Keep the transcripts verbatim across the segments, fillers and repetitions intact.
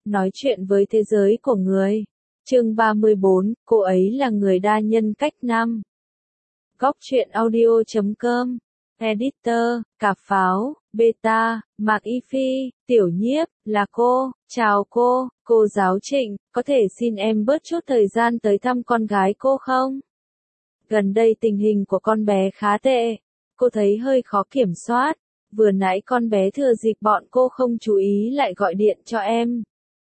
Nói chuyện với thế giới của người. Chương ba mươi bốn, cô ấy là người đa nhân cách năm. Góc truyện audio chấm com. Editor, Cà Pháo, Beta, Mạc Y Phi, Tiểu Nhiếp, là cô. Chào cô, cô giáo Trịnh, có thể xin em bớt chút thời gian tới thăm con gái cô không? Gần đây tình hình của con bé khá tệ. Cô thấy hơi khó kiểm soát. Vừa nãy con bé thừa dịp bọn cô không chú ý lại gọi điện cho em.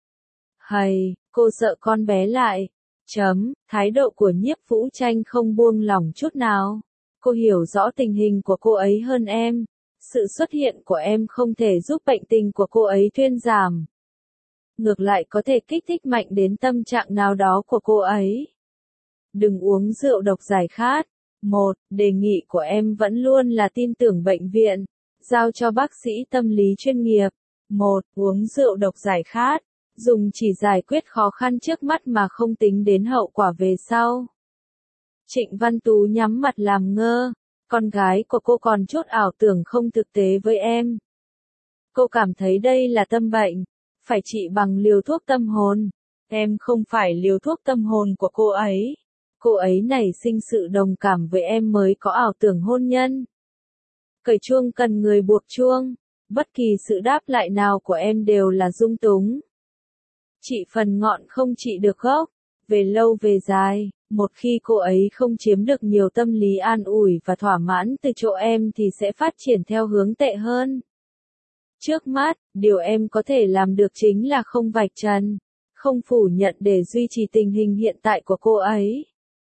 Hầy, cô sợ con bé lại. Chấm, thái độ của Nhiếp Vũ Tranh không buông lỏng chút nào. Cô hiểu rõ tình hình của cô ấy hơn em. Sự xuất hiện của em không thể giúp bệnh tình của cô ấy thuyên giảm. Ngược lại có thể kích thích mạnh đến tâm trạng nào đó của cô ấy. Đừng uống rượu độc giải khát. Một, đề nghị của em vẫn luôn là tin tưởng bệnh viện. Giao cho bác sĩ tâm lý chuyên nghiệp. Một, uống rượu độc giải khát. Dùng chỉ giải quyết khó khăn trước mắt mà không tính đến hậu quả về sau. Trịnh Văn Tú nhắm mặt làm ngơ. Con gái của cô còn chút ảo tưởng không thực tế với em. Cô cảm thấy đây là tâm bệnh. Phải trị bằng liều thuốc tâm hồn. Em không phải liều thuốc tâm hồn của cô ấy. Cô ấy nảy sinh sự đồng cảm với em mới có ảo tưởng hôn nhân. Cởi chuông cần người buộc chuông. Bất kỳ sự đáp lại nào của em đều là dung túng. Trị phần ngọn không trị được gốc. Về lâu về dài, một khi cô ấy không chiếm được nhiều tâm lý an ủi và thỏa mãn từ chỗ em thì sẽ phát triển theo hướng tệ hơn. Trước mắt, điều em có thể làm được chính là không vạch trần, không phủ nhận để duy trì tình hình hiện tại của cô ấy.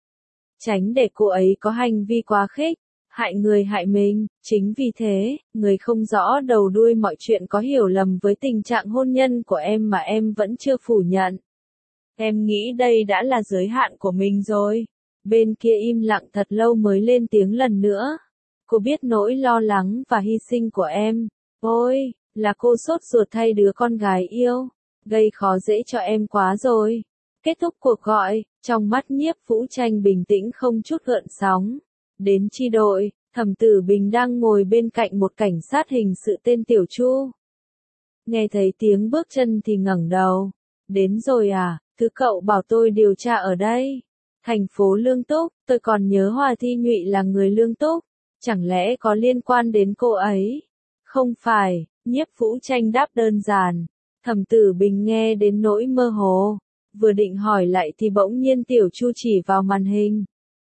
Tránh để cô ấy có hành vi quá khích, hại người hại mình. Chính vì thế, người không rõ đầu đuôi mọi chuyện có hiểu lầm với tình trạng hôn nhân của em mà em vẫn chưa phủ nhận. Em nghĩ đây đã là giới hạn của mình rồi. Bên kia im lặng thật lâu mới lên tiếng lần nữa. Cô biết nỗi lo lắng và hy sinh của em. Ôi, là cô sốt ruột thay đứa con gái yêu. Gây khó dễ cho em quá rồi. Kết thúc cuộc gọi, trong mắt Nhiếp Vũ Tranh bình tĩnh không chút gợn sóng. Đến chi đội, Thẩm Tử Bình đang ngồi bên cạnh một cảnh sát hình sự tên Tiểu Chu. Nghe thấy tiếng bước chân thì ngẩng đầu. Đến rồi à, thứ cậu bảo tôi điều tra ở đây. Thành phố Lương Túc, tôi còn nhớ Hoa Thi Nhụy là người Lương Túc. Chẳng lẽ có liên quan đến cô ấy? Không phải, Nhiếp Vũ Tranh đáp đơn giản. Thẩm Tử Bình nghe đến nỗi mơ hồ. Vừa định hỏi lại thì bỗng nhiên Tiểu Chu chỉ vào màn hình.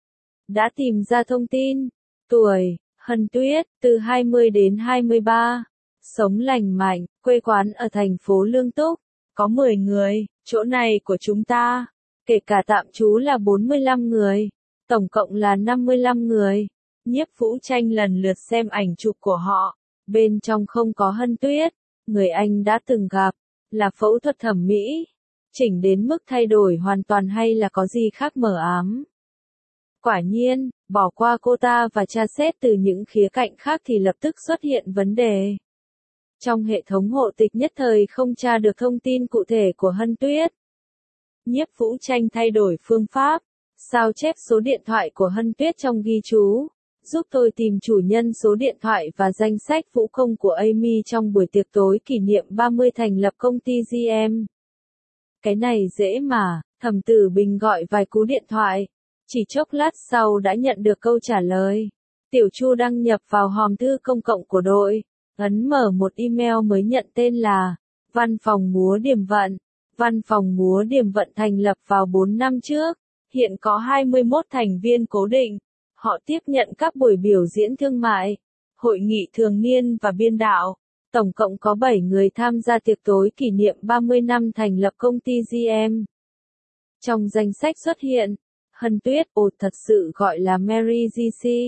Đã tìm ra thông tin. Tuổi, Hân Tuyết, từ hai mươi đến hai mươi ba. Sống lành mạnh, quê quán ở thành phố Lương Túc. Có mười người, chỗ này của chúng ta. Kể cả tạm trú là bốn mươi lăm người. Tổng cộng là năm mươi lăm người. Nhiếp Vũ Tranh lần lượt xem ảnh chụp của họ. Bên trong không có Hân Tuyết. Người anh đã từng gặp. Là phẫu thuật thẩm mỹ. Chỉnh đến mức thay đổi hoàn toàn hay là có gì khác mờ ám. Quả nhiên, bỏ qua cô ta và tra xét từ những khía cạnh khác thì lập tức xuất hiện vấn đề. Trong hệ thống hộ tịch nhất thời không tra được thông tin cụ thể của Hân Tuyết. Nhiếp Vũ Tranh thay đổi phương pháp, sao chép số điện thoại của Hân Tuyết trong ghi chú, giúp tôi tìm chủ nhân số điện thoại và danh sách vũ công của Amy trong buổi tiệc tối kỷ niệm ba mươi thành lập công ty giê em. Cái này dễ mà, Thẩm Tử Bình gọi vài cú điện thoại. Chỉ chốc lát sau đã nhận được câu trả lời. Tiểu Chu đăng nhập vào hòm thư công cộng của đội. Ấn mở một email mới nhận tên là Văn phòng múa Điềm Vận. Văn phòng múa Điềm Vận thành lập vào bốn năm trước. Hiện có hai mươi mốt thành viên cố định. Họ tiếp nhận các buổi biểu diễn thương mại, hội nghị thường niên và biên đạo. Tổng cộng có bảy người tham gia tiệc tối kỷ niệm ba mươi năm thành lập công ty giê em. Trong danh sách xuất hiện Hân Tuyết, ồ thật sự gọi là Mary giê xê.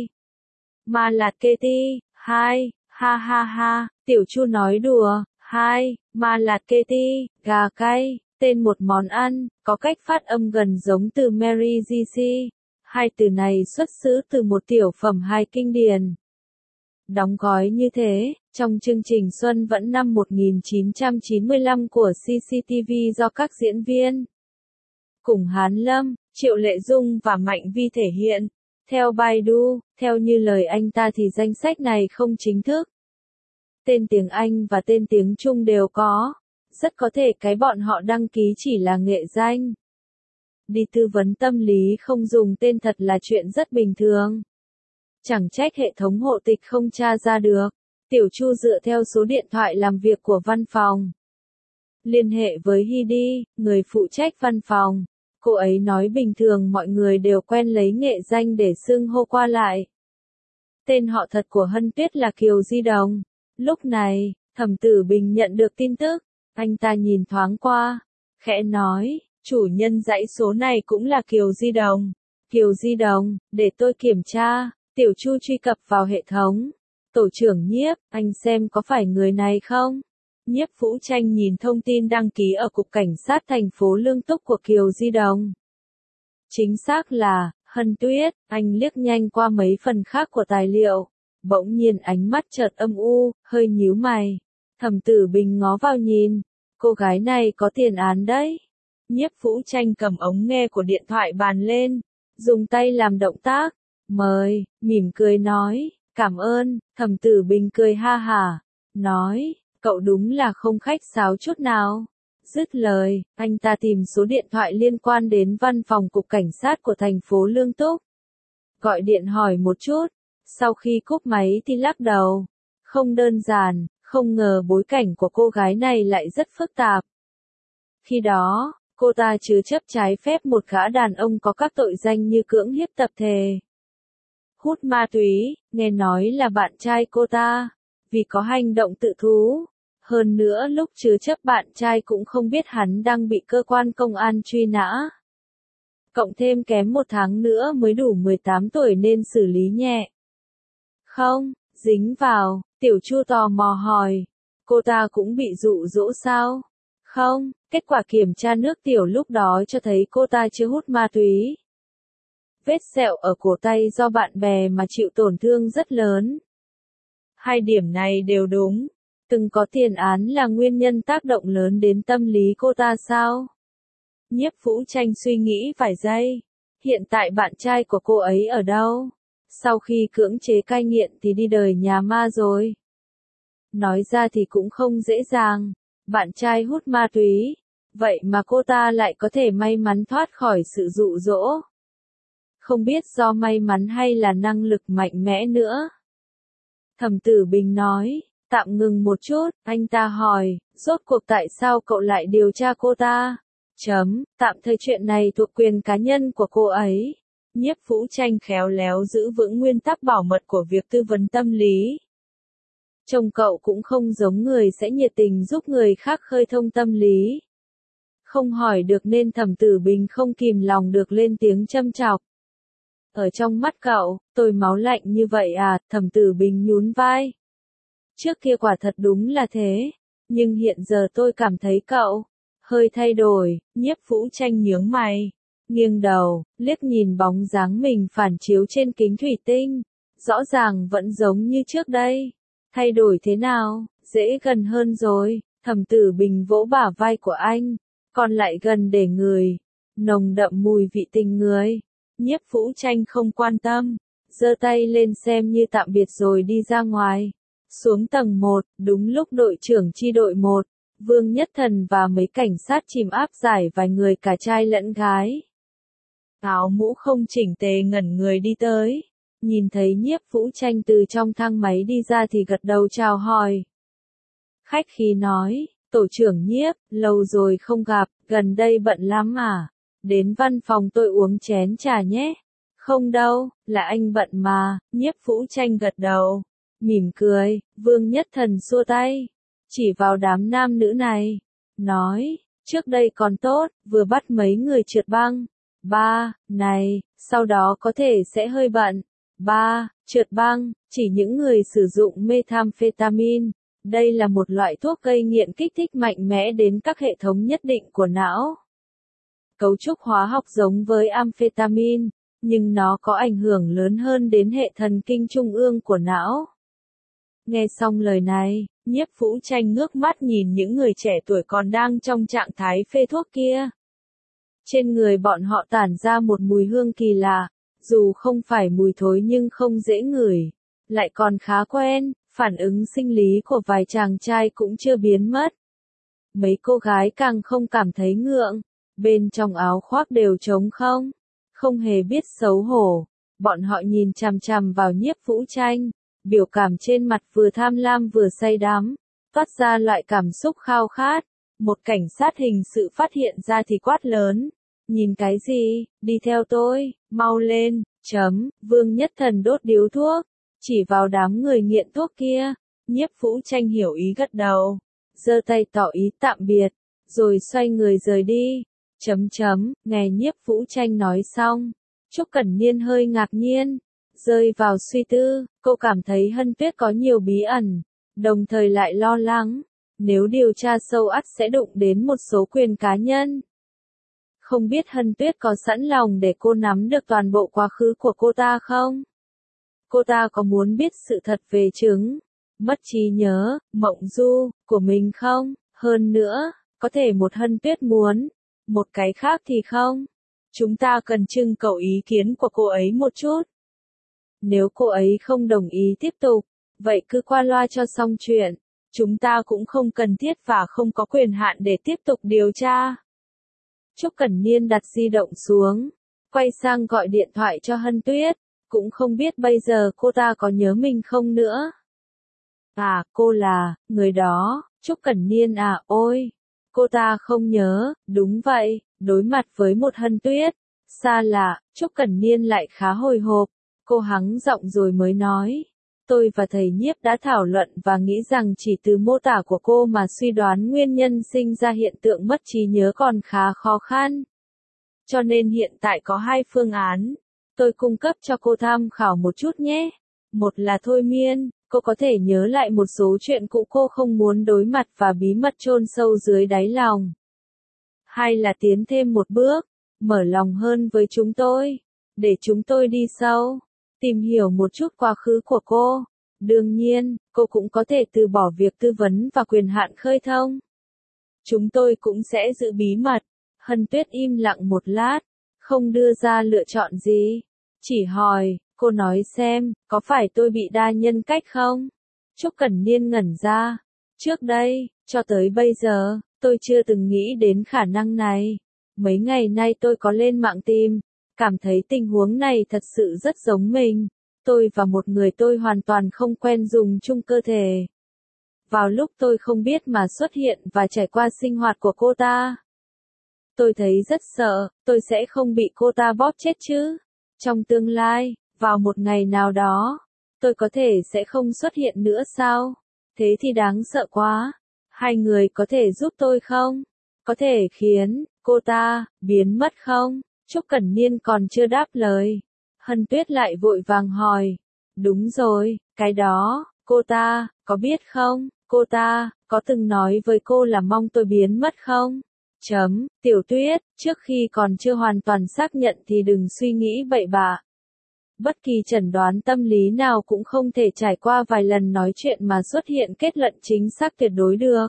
Mà là Katie, hai, ha ha ha, Tiểu Chu nói đùa, hai, mà là Katie, gà cay, tên một món ăn, có cách phát âm gần giống từ Mary giê xê. Hai từ này xuất xứ từ một tiểu phẩm hài kinh điển. Đóng gói như thế, trong chương trình Xuân Vẫn năm một nghìn chín trăm chín mươi lăm của xê xê tê vê do các diễn viên Cùng Hán Lâm, Triệu Lệ Dung và Mạnh Vi thể hiện. Theo Baidu, theo như lời anh ta thì danh sách này không chính thức. Tên tiếng Anh và tên tiếng Trung đều có. rất có thể cái bọn họ đăng ký chỉ là nghệ danh. Đi tư vấn tâm lý không dùng tên thật là chuyện rất bình thường. Chẳng trách hệ thống hộ tịch không tra ra được. Tiểu Chu dựa theo số điện thoại làm việc của văn phòng. Liên hệ với Hidi, người phụ trách văn phòng. Cô ấy nói bình thường mọi người đều quen lấy nghệ danh để xưng hô qua lại. Tên họ thật của Hân Tuyết là Kiều Di Đồng. Lúc này, Thẩm Tử Bình nhận được tin tức. Anh ta nhìn thoáng qua, khẽ nói, chủ nhân dãy số này cũng là Kiều Di Đồng. Kiều Di Đồng, để tôi kiểm tra. Tiểu Chu truy cập vào hệ thống. Tổ trưởng Nhiếp, anh xem có phải người này không? Nhiếp Vũ Tranh nhìn thông tin đăng ký ở Cục Cảnh sát thành phố Lương Túc của Kiều Di Đồng. Chính xác là, Hân Tuyết, anh liếc nhanh qua mấy phần khác của tài liệu. Bỗng nhiên ánh mắt chợt âm u, hơi nhíu mày. Thẩm Tử Bình ngó vào nhìn. Cô gái này có tiền án đấy. Nhiếp Vũ Tranh cầm ống nghe của điện thoại bàn lên. Dùng tay làm động tác. Mời, mỉm cười nói. Cảm ơn, Thẩm Tử Bình cười ha hả. Nói, cậu đúng là không khách sáo chút nào. Dứt lời, anh ta tìm số điện thoại liên quan đến văn phòng Cục Cảnh sát của thành phố Lương Túc. Gọi điện hỏi một chút. Sau khi cúp máy thì lắc đầu. Không đơn giản, không ngờ bối cảnh của cô gái này lại rất phức tạp. Khi đó, cô ta chứa chấp trái phép một gã đàn ông có các tội danh như cưỡng hiếp tập thể, hút ma túy, nghe nói là bạn trai cô ta, vì có hành động tự thú. Hơn nữa lúc chứa chấp bạn trai cũng không biết hắn đang bị cơ quan công an truy nã. Cộng thêm kém một tháng nữa mới đủ mười tám tuổi nên xử lý nhẹ. Không, dính vào, Tiểu Chu tò mò hỏi. Cô ta cũng bị dụ dỗ sao? Không, kết quả kiểm tra nước tiểu lúc đó cho thấy cô ta chưa hút ma túy. Vết sẹo ở cổ tay do bạn bè mà chịu tổn thương rất lớn. Hai điểm này đều đúng. Từng có tiền án là nguyên nhân tác động lớn đến tâm lý cô ta sao? Nhiếp Vũ Tranh suy nghĩ vài giây. Hiện tại bạn trai của cô ấy ở đâu? Sau khi cưỡng chế cai nghiện thì đi đời nhà ma rồi. Nói ra thì cũng không dễ dàng. Bạn trai hút ma túy. Vậy mà cô ta lại có thể may mắn thoát khỏi sự dụ dỗ. Không biết do may mắn hay là năng lực mạnh mẽ nữa. Thẩm Tử Bình nói, tạm ngừng một chút, anh ta hỏi, rốt cuộc tại sao cậu lại điều tra cô ta? Chấm, tạm thời chuyện này thuộc quyền cá nhân của cô ấy. Nhiếp Vũ Tranh khéo léo giữ vững nguyên tắc bảo mật của việc tư vấn tâm lý. Chồng cậu cũng không giống người sẽ nhiệt tình giúp người khác khơi thông tâm lý. Không hỏi được nên Thẩm Tử Bình không kìm lòng được lên tiếng châm chọc. Ở trong mắt cậu, tôi máu lạnh như vậy à? Thẩm Tử Bình nhún vai. Trước kia quả thật đúng là thế. Nhưng hiện giờ tôi cảm thấy cậu hơi thay đổi. Nhiếp Vũ Tranh nhướng mày, nghiêng đầu, liếc nhìn bóng dáng mình phản chiếu trên kính thủy tinh. Rõ ràng vẫn giống như trước đây. Thay đổi thế nào? Dễ gần hơn rồi. Thẩm Tử Bình vỗ bả vai của anh. Còn lại gần để người. Nồng đậm mùi vị tình người. Nhiếp Vũ Tranh không quan tâm. Giơ tay lên xem như tạm biệt rồi đi ra ngoài. Xuống tầng một, đúng lúc đội trưởng chi đội một, Vương Nhất Thần và mấy cảnh sát chìm áp giải vài người cả trai lẫn gái. Áo mũ không chỉnh tề ngẩn người đi tới. Nhìn thấy Nhiếp Vũ Tranh từ trong thang máy đi ra thì gật đầu chào hỏi. Khách khí nói, tổ trưởng Nhiếp, lâu rồi không gặp, gần đây bận lắm à? Đến văn phòng tôi uống chén trà nhé. Không đâu, là anh bận mà. Nhiếp Vũ Tranh gật đầu. Mỉm cười, Vương Nhất Thần xua tay. Chỉ vào đám nam nữ này. Nói, trước đây còn tốt, vừa bắt mấy người trượt băng. Ba, này, sau đó có thể sẽ hơi bận. Ba, trượt băng, chỉ những người sử dụng methamphetamine. Đây là một loại thuốc gây nghiện kích thích mạnh mẽ đến các hệ thống nhất định của não. Cấu trúc hóa học giống với amphetamine, nhưng nó có ảnh hưởng lớn hơn đến hệ thần kinh trung ương của não. Nghe xong lời này, Nhiếp Vũ Tranh ngước mắt nhìn những người trẻ tuổi còn đang trong trạng thái phê thuốc kia. Trên người bọn họ tản ra một mùi hương kỳ lạ, dù không phải mùi thối nhưng không dễ ngửi, lại còn khá quen, phản ứng sinh lý của vài chàng trai cũng chưa biến mất. Mấy cô gái càng không cảm thấy ngượng, bên trong áo khoác đều trống không, không hề biết xấu hổ. Bọn họ nhìn chằm chằm vào Nhiếp Vũ Tranh, biểu cảm trên mặt vừa tham lam vừa say đắm, toát ra loại cảm xúc khao khát. Một cảnh sát hình sự phát hiện ra thì quát lớn, nhìn cái gì, đi theo tôi, mau lên, chấm, Vương Nhất Thần đốt điếu thuốc, chỉ vào đám người nghiện thuốc kia. Nhiếp Vũ Tranh hiểu ý gật đầu, giơ tay tỏ ý tạm biệt, rồi xoay người rời đi. Chấm chấm, nghe Nhiếp Vũ Tranh nói xong, Trúc Cẩn Niên hơi ngạc nhiên, rơi vào suy tư. Cô cảm thấy Hân Tuyết có nhiều bí ẩn, đồng thời lại lo lắng, nếu điều tra sâu ắt sẽ đụng đến một số quyền cá nhân. Không biết Hân Tuyết có sẵn lòng để cô nắm được toàn bộ quá khứ của cô ta không? Cô ta có muốn biết sự thật về chứng mất trí nhớ, mộng du của mình không? Hơn nữa, có thể một Hân Tuyết muốn, một cái khác thì không. Chúng ta cần trưng cầu ý kiến của cô ấy một chút. Nếu cô ấy không đồng ý tiếp tục, vậy cứ qua loa cho xong chuyện. Chúng ta cũng không cần thiết và không có quyền hạn để tiếp tục điều tra. Trúc Cẩn Niên đặt di động xuống, quay sang gọi điện thoại cho Hân Tuyết, cũng không biết bây giờ cô ta có nhớ mình không nữa. À, cô là, người đó, Trúc Cẩn Niên à, ôi, cô ta không nhớ, đúng vậy, đối mặt với một Hân Tuyết, xa lạ, Trúc Cẩn Niên lại khá hồi hộp, cô hắng giọng rồi mới nói. Tôi và thầy Nhiếp đã thảo luận và nghĩ rằng chỉ từ mô tả của cô mà suy đoán nguyên nhân sinh ra hiện tượng mất trí nhớ còn khá khó khăn. Cho nên hiện tại có hai phương án. Tôi cung cấp cho cô tham khảo một chút nhé. Một là thôi miên, cô có thể nhớ lại một số chuyện cũ cô không muốn đối mặt và bí mật chôn sâu dưới đáy lòng. Hai là tiến thêm một bước, mở lòng hơn với chúng tôi, để chúng tôi đi sâu, tìm hiểu một chút quá khứ của cô. Đương nhiên, cô cũng có thể từ bỏ việc tư vấn và quyền hạn khơi thông. Chúng tôi cũng sẽ giữ bí mật. Hân Tuyết im lặng một lát, không đưa ra lựa chọn gì. Chỉ hỏi, cô nói xem, có phải tôi bị đa nhân cách không? Trúc Cẩn Niên ngẩn ra. Trước đây, cho tới bây giờ, tôi chưa từng nghĩ đến khả năng này. Mấy ngày nay tôi có lên mạng tìm, cảm thấy tình huống này thật sự rất giống mình. Tôi và một người tôi hoàn toàn không quen dùng chung cơ thể. Vào lúc tôi không biết mà xuất hiện và trải qua sinh hoạt của cô ta. Tôi thấy rất sợ, tôi sẽ không bị cô ta bóp chết chứ. Trong tương lai, vào một ngày nào đó, tôi có thể sẽ không xuất hiện nữa sao? Thế thì đáng sợ quá. Hai người có thể giúp tôi không? Có thể khiến cô ta biến mất không? Trúc Cẩn Niên còn chưa đáp lời. Hân Tuyết lại vội vàng hỏi. Đúng rồi, cái đó, cô ta, có biết không? Cô ta, có từng nói với cô là mong tôi biến mất không? Chấm, Tiểu Tuyết, trước khi còn chưa hoàn toàn xác nhận thì đừng suy nghĩ bậy bạ. Bất kỳ chẩn đoán tâm lý nào cũng không thể trải qua vài lần nói chuyện mà xuất hiện kết luận chính xác tuyệt đối được.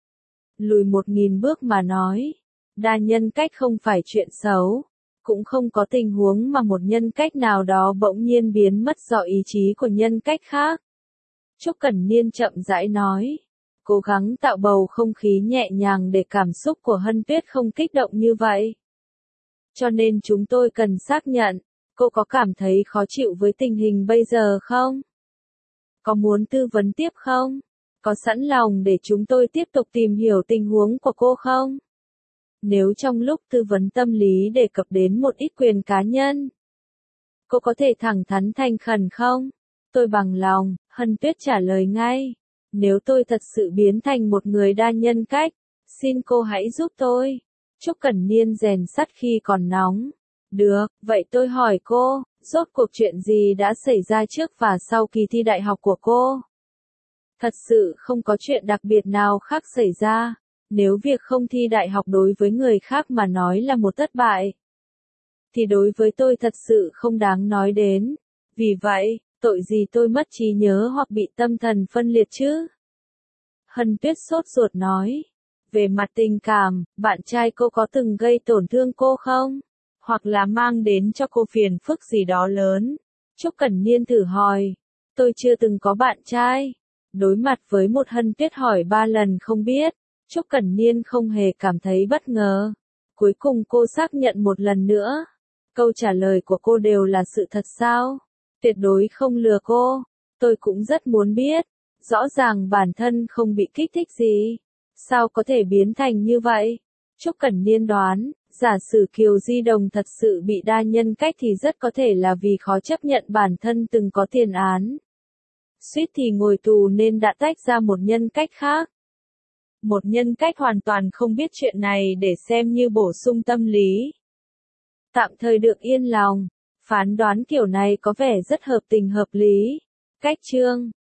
Lùi một nghìn bước mà nói, đa nhân cách không phải chuyện xấu. Cũng không có tình huống mà một nhân cách nào đó bỗng nhiên biến mất do ý chí của nhân cách khác. Trúc Cẩn Niên chậm rãi nói, cố gắng tạo bầu không khí nhẹ nhàng để cảm xúc của Hân Tuyết không kích động như vậy. Cho nên chúng tôi cần xác nhận, cô có cảm thấy khó chịu với tình hình bây giờ không? Có muốn tư vấn tiếp không? Có sẵn lòng để chúng tôi tiếp tục tìm hiểu tình huống của cô không? Nếu trong lúc tư vấn tâm lý đề cập đến một ít quyền cá nhân, cô có thể thẳng thắn thành khẩn không? Tôi bằng lòng, Hân Tuyết trả lời ngay. Nếu tôi thật sự biến thành một người đa nhân cách, xin cô hãy giúp tôi. Trúc Cẩn Niên rèn sắt khi còn nóng. Được, vậy tôi hỏi cô, rốt cuộc chuyện gì đã xảy ra trước và sau kỳ thi đại học của cô? Thật sự không có chuyện đặc biệt nào khác xảy ra. Nếu việc không thi đại học đối với người khác mà nói là một thất bại, thì đối với tôi thật sự không đáng nói đến. Vì vậy, tội gì tôi mất trí nhớ hoặc bị tâm thần phân liệt chứ? Hân Tuyết sốt ruột nói. Về mặt tình cảm, bạn trai cô có từng gây tổn thương cô không? Hoặc là mang đến cho cô phiền phức gì đó lớn? Trúc Cẩn Niên thử hỏi. Tôi chưa từng có bạn trai. Đối mặt với một Hân Tuyết hỏi ba lần không biết, Trúc Cẩn Niên không hề cảm thấy bất ngờ. Cuối cùng cô xác nhận một lần nữa. Câu trả lời của cô đều là sự thật sao? Tuyệt đối không lừa cô. Tôi cũng rất muốn biết. Rõ ràng bản thân không bị kích thích gì. Sao có thể biến thành như vậy? Trúc Cẩn Niên đoán, giả sử Kiều Di Đồng thật sự bị đa nhân cách thì rất có thể là vì khó chấp nhận bản thân từng có tiền án. Suýt thì ngồi tù nên đã tách ra một nhân cách khác. Một nhân cách hoàn toàn không biết chuyện này để xem như bổ sung tâm lý. Tạm thời được yên lòng, phán đoán kiểu này có vẻ rất hợp tình hợp lý. Cách chương